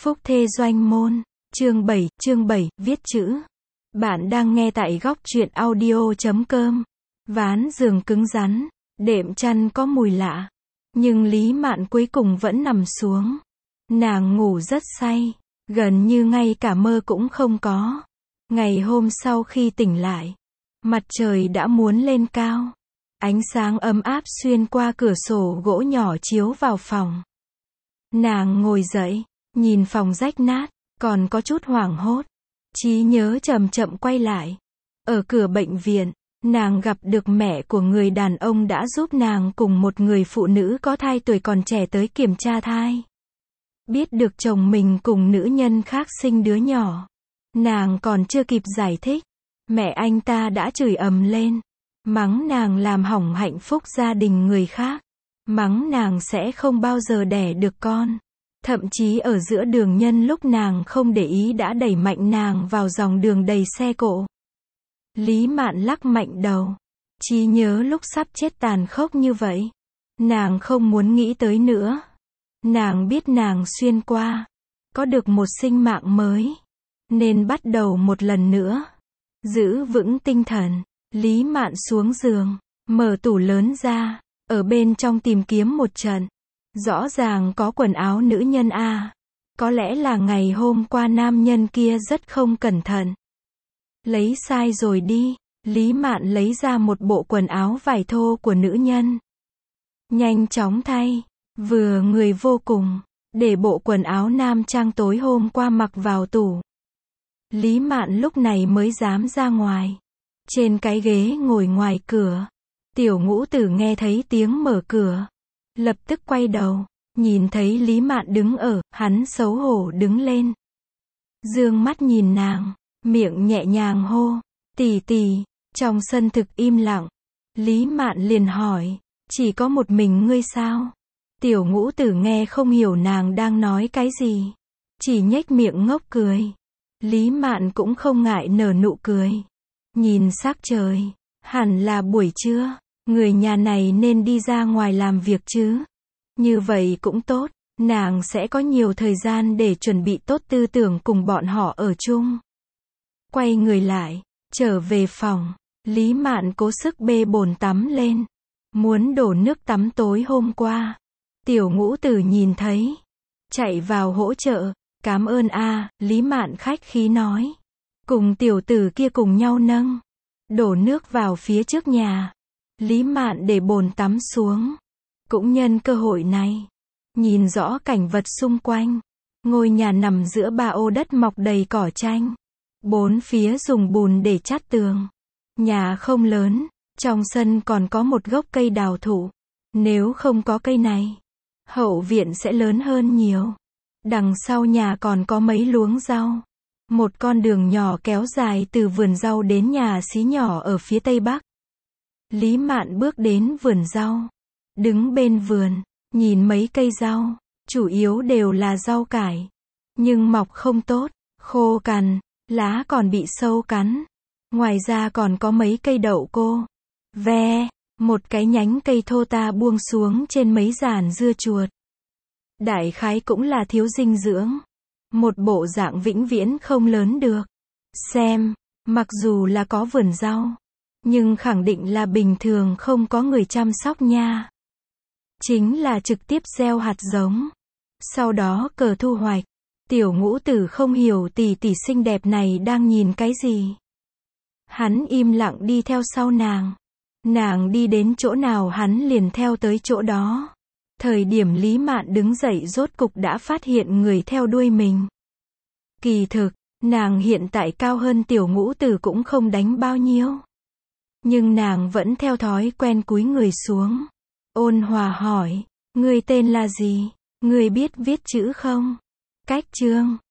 Phúc thê doanh môn, chương 7, viết chữ. Bạn đang nghe tại góc truyện audio.com. Ván giường cứng rắn, đệm chăn có mùi lạ. Nhưng Lý Mạn cuối cùng vẫn nằm xuống. Nàng ngủ rất say, gần như ngay cả mơ cũng không có. Ngày hôm sau khi tỉnh lại, mặt trời đã muốn lên cao. Ánh sáng ấm áp xuyên qua cửa sổ gỗ nhỏ chiếu vào phòng. Nàng ngồi dậy, nhìn phòng rách nát, còn có chút hoảng hốt. Trí nhớ chậm chậm quay lại. Ở cửa bệnh viện, nàng gặp được mẹ của người đàn ông đã giúp nàng cùng một người phụ nữ có thai tuổi còn trẻ tới kiểm tra thai. Biết được chồng mình cùng nữ nhân khác sinh đứa nhỏ. Nàng còn chưa kịp giải thích, mẹ anh ta đã chửi ầm lên. Mắng nàng làm hỏng hạnh phúc gia đình người khác. Mắng nàng sẽ không bao giờ đẻ được con. Thậm chí ở giữa đường nhân lúc nàng không để ý đã đẩy mạnh nàng vào dòng đường đầy xe cộ. Lý Mạn lắc mạnh đầu. Trí nhớ lúc sắp chết tàn khốc như vậy. Nàng không muốn nghĩ tới nữa. Nàng biết nàng xuyên qua. Có được một sinh mạng mới. Nên bắt đầu một lần nữa. Giữ vững tinh thần. Lý Mạn xuống giường. Mở tủ lớn ra. Ở bên trong tìm kiếm một trận. Rõ ràng có quần áo nữ nhân a. Có lẽ là ngày hôm qua nam nhân kia rất không cẩn thận. Lấy sai rồi đi. Lý Mạn lấy ra một bộ quần áo vải thô của nữ nhân. Nhanh chóng thay. Vừa người vô cùng. Để bộ quần áo nam trang tối hôm qua mặc vào tủ. Lý Mạn lúc này mới dám ra ngoài. Trên cái ghế ngồi ngoài cửa. Tiểu Ngũ Tử nghe thấy tiếng mở cửa. Lập tức quay đầu. Nhìn thấy Lý Mạn đứng ở, hắn xấu hổ đứng lên. Dương mắt nhìn nàng. Miệng nhẹ nhàng hô. Tỷ tỷ. Trong sân thực im lặng. Lý Mạn liền hỏi. Chỉ có một mình ngươi sao? Tiểu Ngũ Tử nghe không hiểu nàng đang nói cái gì. Chỉ nhếch miệng ngốc cười. Lý Mạn cũng không ngại nở nụ cười. Nhìn sắc trời. Hẳn là buổi trưa. Người nhà này nên đi ra ngoài làm việc chứ. Như vậy cũng tốt. Nàng sẽ có nhiều thời gian để chuẩn bị tốt tư tưởng cùng bọn họ ở chung. Quay người lại. Trở về phòng. Lý Mạn cố sức bê bồn tắm lên. Muốn đổ nước tắm tối hôm qua. Tiểu Ngũ Tử nhìn thấy. Chạy vào hỗ trợ. Cảm ơn a. Lý Mạn khách khí nói. Cùng tiểu tử kia cùng nhau nâng. Đổ nước vào phía trước nhà. Lý Mạn để bồn tắm xuống. Cũng nhân cơ hội này. Nhìn rõ cảnh vật xung quanh. Ngôi nhà nằm giữa ba ô đất mọc đầy cỏ tranh. Bốn phía dùng bùn để chát tường. Nhà không lớn. Trong sân còn có một gốc cây đào thụ. Nếu không có cây này, hậu viện sẽ lớn hơn nhiều. Đằng sau nhà còn có mấy luống rau. Một con đường nhỏ kéo dài từ vườn rau đến nhà xí nhỏ ở phía tây bắc. Lý Mạn bước đến vườn rau. Đứng bên vườn, nhìn mấy cây rau. Chủ yếu đều là rau cải. Nhưng mọc không tốt, khô cằn, lá còn bị sâu cắn. Ngoài ra còn có mấy cây đậu cô. Một cái nhánh cây thô ta buông xuống trên mấy giàn dưa chuột. Đại khái cũng là thiếu dinh dưỡng. Một bộ dạng vĩnh viễn không lớn được. Xem, mặc dù là có vườn rau, nhưng khẳng định là bình thường không có người chăm sóc nha. Chính là trực tiếp gieo hạt giống. Sau đó cờ thu hoạch. Tiểu Ngũ Tử không hiểu tỷ tỷ xinh đẹp này đang nhìn cái gì. Hắn im lặng đi theo sau nàng. Nàng đi đến chỗ nào hắn liền theo tới chỗ đó. Thời điểm Lý Mạn đứng dậy rốt cục đã phát hiện người theo đuôi mình. Kỳ thực, nàng hiện tại cao hơn Tiểu Ngũ Tử cũng không đánh bao nhiêu. Nhưng nàng vẫn theo thói quen cúi người xuống. Ôn hòa hỏi, ngươi tên là gì? Ngươi biết viết chữ không? Cách chương.